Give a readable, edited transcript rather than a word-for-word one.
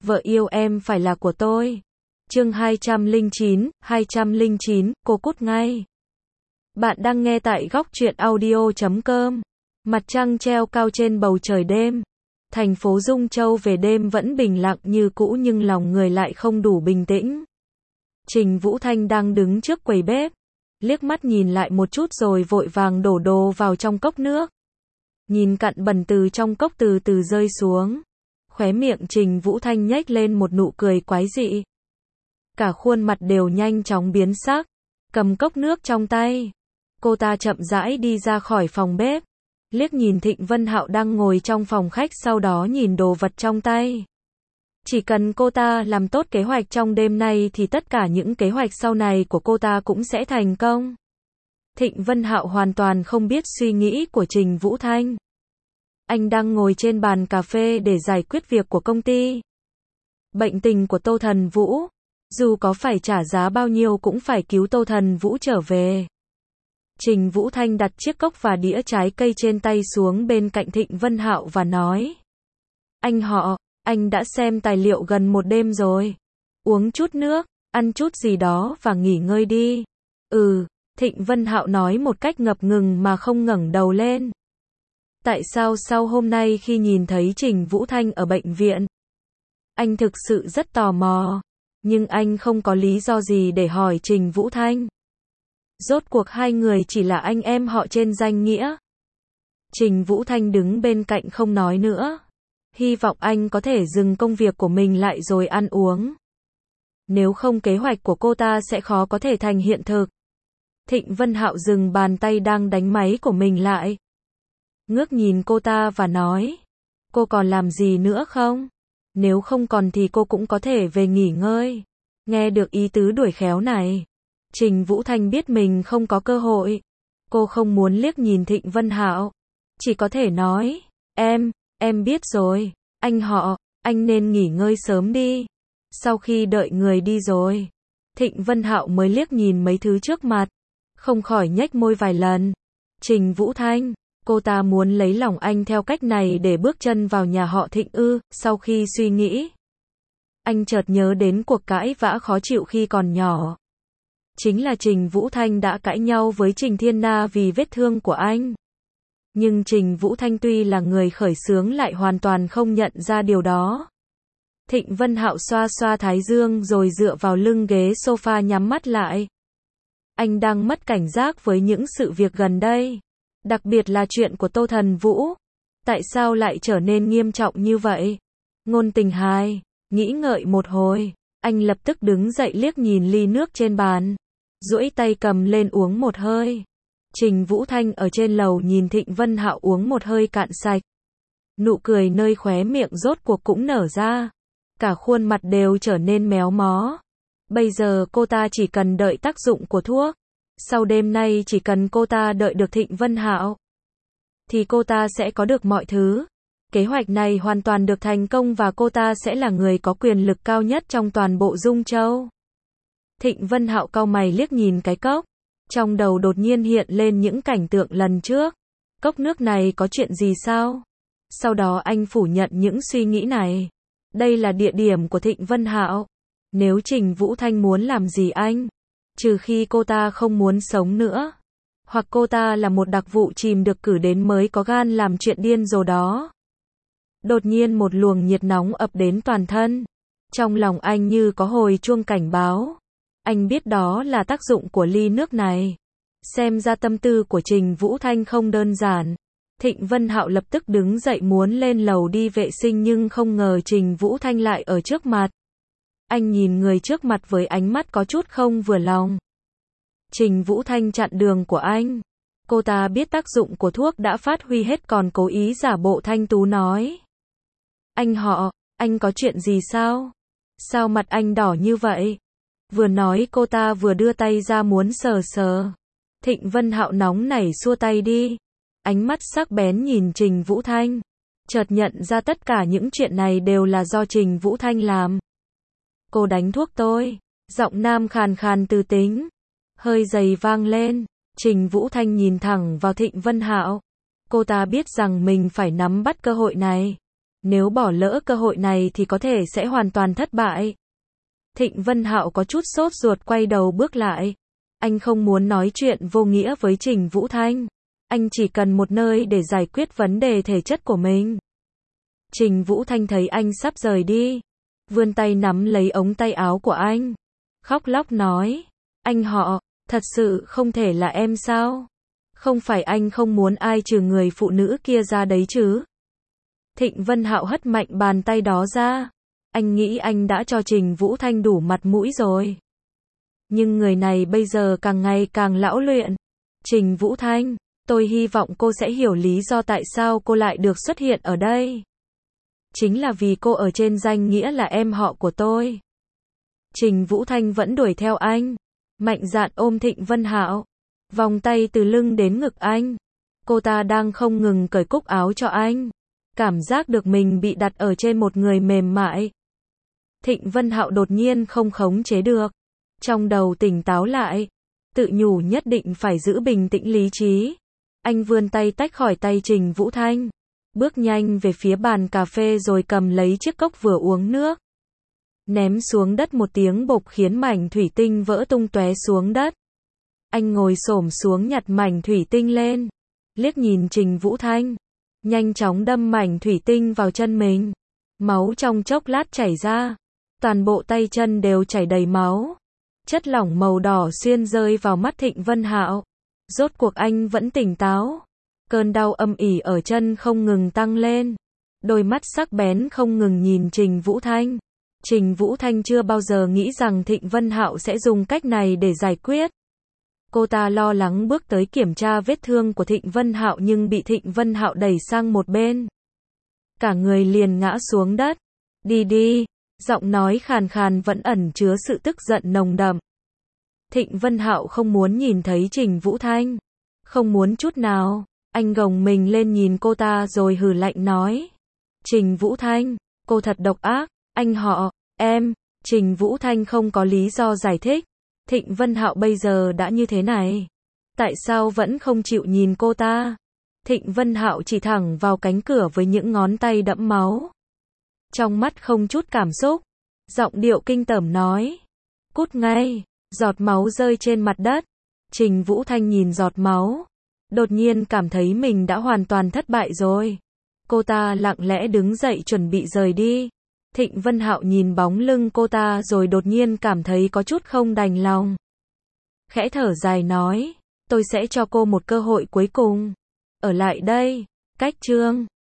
Vợ yêu em phải là của tôi. Chương 209, cô cút ngay. Bạn đang nghe tại góc truyện audio.com. Mặt trăng treo cao trên bầu trời đêm. Thành phố Dung Châu về đêm vẫn bình lặng như cũ nhưng lòng người lại không đủ bình tĩnh. Trình Vũ Thanh đang đứng trước quầy bếp, liếc mắt nhìn lại một chút rồi vội vàng đổ đồ vào trong cốc nước. Nhìn cặn bẩn từ trong cốc từ từ rơi xuống. Khóe miệng Trình Vũ Thanh nhếch lên một nụ cười quái dị. Cả khuôn mặt đều nhanh chóng biến sắc. Cầm cốc nước trong tay, cô ta chậm rãi đi ra khỏi phòng bếp, liếc nhìn Thịnh Vân Hạo đang ngồi trong phòng khách, sau đó nhìn đồ vật trong tay. Chỉ cần cô ta làm tốt kế hoạch trong đêm nay thì tất cả những kế hoạch sau này của cô ta cũng sẽ thành công. Thịnh Vân Hạo hoàn toàn không biết suy nghĩ của Trình Vũ Thanh. Anh đang ngồi trên bàn cà phê để giải quyết việc của công ty. Bệnh tình của Tô Thần Vũ, dù có phải trả giá bao nhiêu cũng phải cứu Tô Thần Vũ trở về. Trình Vũ Thanh đặt chiếc cốc và đĩa trái cây trên tay xuống bên cạnh Thịnh Vân Hạo và nói: Anh họ, anh đã xem tài liệu gần một đêm rồi. Uống chút nước, ăn chút gì đó và nghỉ ngơi đi. Thịnh Vân Hạo nói một cách ngập ngừng mà không ngẩng đầu lên. Tại sao sau hôm nay khi nhìn thấy Trình Vũ Thanh ở bệnh viện, anh thực sự rất tò mò, nhưng anh không có lý do gì để hỏi Trình Vũ Thanh. Rốt cuộc hai người chỉ là anh em họ trên danh nghĩa. Trình Vũ Thanh đứng bên cạnh không nói nữa. Hy vọng anh có thể dừng công việc của mình lại rồi ăn uống. Nếu không kế hoạch của cô ta sẽ khó có thể thành hiện thực. Thịnh Vân Hạo dừng bàn tay đang đánh máy của mình lại. Ngước nhìn cô ta và nói: Cô còn làm gì nữa không? Nếu không còn thì cô cũng có thể về nghỉ ngơi. Nghe được ý tứ đuổi khéo này, Trình Vũ Thanh biết mình không có cơ hội. Cô không muốn liếc nhìn Thịnh Vân Hạo, chỉ có thể nói: Em biết rồi, anh họ, anh nên nghỉ ngơi sớm đi. Sau khi đợi người đi rồi, Thịnh Vân Hạo mới liếc nhìn mấy thứ trước mặt, không khỏi nhếch môi vài lần. Trình Vũ Thanh, cô ta muốn lấy lòng anh theo cách này để bước chân vào nhà họ Thịnh ư? Sau khi suy nghĩ, anh chợt nhớ đến cuộc cãi vã khó chịu khi còn nhỏ. Chính là Trình Vũ Thanh đã cãi nhau với Trình Thiên Na vì vết thương của anh. Nhưng Trình Vũ Thanh tuy là người khởi xướng lại hoàn toàn không nhận ra điều đó. Thịnh Vân Hạo xoa xoa thái dương rồi dựa vào lưng ghế sofa nhắm mắt lại. Anh đang mất cảnh giác với những sự việc gần đây. Đặc biệt là chuyện của Tô Thần Vũ. Tại sao lại trở nên nghiêm trọng như vậy? Ngôn Tình Hài, nghĩ ngợi một hồi, anh lập tức đứng dậy liếc nhìn ly nước trên bàn, duỗi tay cầm lên uống một hơi. Trình Vũ Thanh ở trên lầu nhìn Thịnh Vân Hạo uống một hơi cạn sạch. Nụ cười nơi khóe miệng rốt cuộc cũng nở ra. Cả khuôn mặt đều trở nên méo mó. Bây giờ cô ta chỉ cần đợi tác dụng của thuốc. Sau đêm nay chỉ cần cô ta đợi được Thịnh Vân Hạo, thì cô ta sẽ có được mọi thứ. Kế hoạch này hoàn toàn được thành công và cô ta sẽ là người có quyền lực cao nhất trong toàn bộ Dung Châu. Thịnh Vân Hạo cau mày liếc nhìn cái cốc. Trong đầu đột nhiên hiện lên những cảnh tượng lần trước. Cốc nước này có chuyện gì sao? Sau đó anh phủ nhận những suy nghĩ này. Đây là địa điểm của Thịnh Vân Hạo. Nếu Trình Vũ Thanh muốn làm gì anh, trừ khi cô ta không muốn sống nữa, hoặc cô ta là một đặc vụ chìm được cử đến mới có gan làm chuyện điên rồ đó. Đột nhiên một luồng nhiệt nóng ập đến toàn thân. Trong lòng anh như có hồi chuông cảnh báo. Anh biết đó là tác dụng của ly nước này. Xem ra tâm tư của Trình Vũ Thanh không đơn giản. Thịnh Vân Hạo lập tức đứng dậy muốn lên lầu đi vệ sinh nhưng không ngờ Trình Vũ Thanh lại ở trước mặt. Anh nhìn người trước mặt với ánh mắt có chút không vừa lòng. Trình Vũ Thanh chặn đường của anh. Cô ta biết tác dụng của thuốc đã phát huy hết còn cố ý giả bộ thanh tú nói: Anh họ, anh có chuyện gì sao? Sao mặt anh đỏ như vậy? Vừa nói cô ta vừa đưa tay ra muốn sờ sờ. Thịnh Vân Hạo nóng nảy xua tay đi. Ánh mắt sắc bén nhìn Trình Vũ Thanh. Chợt nhận ra tất cả những chuyện này đều là do Trình Vũ Thanh làm. Cô đánh thuốc tôi. Giọng nam khàn khàn từ tính, hơi dày vang lên. Trình Vũ Thanh nhìn thẳng vào Thịnh Vân Hạo. Cô ta biết rằng mình phải nắm bắt cơ hội này. Nếu bỏ lỡ cơ hội này thì có thể sẽ hoàn toàn thất bại. Thịnh Vân Hạo có chút sốt ruột quay đầu bước lại. Anh không muốn nói chuyện vô nghĩa với Trình Vũ Thanh. Anh chỉ cần một nơi để giải quyết vấn đề thể chất của mình. Trình Vũ Thanh thấy anh sắp rời đi, vươn tay nắm lấy ống tay áo của anh, khóc lóc nói, anh họ, thật sự không thể là em sao? Không phải anh không muốn ai trừ người phụ nữ kia ra đấy chứ? Thịnh Vân Hạo hất mạnh bàn tay đó ra. Anh nghĩ anh đã cho Trình Vũ Thanh đủ mặt mũi rồi. Nhưng người này bây giờ càng ngày càng lão luyện. Trình Vũ Thanh, tôi hy vọng cô sẽ hiểu lý do tại sao cô lại được xuất hiện ở đây. Chính là vì cô ở trên danh nghĩa là em họ của tôi. Trình Vũ Thanh vẫn đuổi theo anh, mạnh dạn ôm Thịnh Vân Hạo, vòng tay từ lưng đến ngực anh. Cô ta đang không ngừng cởi cúc áo cho anh, cảm giác được mình bị đặt ở trên một người mềm mại. Thịnh Vân Hạo đột nhiên không khống chế được, trong đầu tỉnh táo lại, tự nhủ nhất định phải giữ bình tĩnh lý trí. Anh vươn tay tách khỏi tay Trình Vũ Thanh, bước nhanh về phía bàn cà phê rồi cầm lấy chiếc cốc vừa uống nước. Ném xuống đất một tiếng bộp khiến mảnh thủy tinh vỡ tung tóe xuống đất. Anh ngồi xổm xuống nhặt mảnh thủy tinh lên, liếc nhìn Trình Vũ Thanh, nhanh chóng đâm mảnh thủy tinh vào chân mình. Máu trong chốc lát chảy ra, toàn bộ tay chân đều chảy đầy máu. Chất lỏng màu đỏ xuyên rơi vào mắt Thịnh Vân Hạo. Rốt cuộc anh vẫn tỉnh táo. Cơn đau âm ỉ ở chân không ngừng tăng lên. Đôi mắt sắc bén không ngừng nhìn Trình Vũ Thanh. Trình Vũ Thanh chưa bao giờ nghĩ rằng Thịnh Vân Hạo sẽ dùng cách này để giải quyết. Cô ta lo lắng bước tới kiểm tra vết thương của Thịnh Vân Hạo nhưng bị Thịnh Vân Hạo đẩy sang một bên. Cả người liền ngã xuống đất. Đi đi, giọng nói khàn khàn vẫn ẩn chứa sự tức giận nồng đậm. Thịnh Vân Hạo không muốn nhìn thấy Trình Vũ Thanh. Không muốn chút nào. Anh gồng mình lên nhìn cô ta rồi hừ lạnh nói. Trình Vũ Thanh, cô thật độc ác. Anh họ, em. Trình Vũ Thanh không có lý do giải thích. Thịnh Vân Hạo bây giờ đã như thế này, tại sao vẫn không chịu nhìn cô ta? Thịnh Vân Hạo chỉ thẳng vào cánh cửa với những ngón tay đẫm máu. Trong mắt không chút cảm xúc, giọng điệu kinh tởm nói. Cút ngay, giọt máu rơi trên mặt đất. Trình Vũ Thanh nhìn giọt máu, đột nhiên cảm thấy mình đã hoàn toàn thất bại rồi. Cô ta lặng lẽ đứng dậy chuẩn bị rời đi. Thịnh Vân Hạo nhìn bóng lưng cô ta rồi đột nhiên cảm thấy có chút không đành lòng. Khẽ thở dài nói, tôi sẽ cho cô một cơ hội cuối cùng. Ở lại đây, cách chương.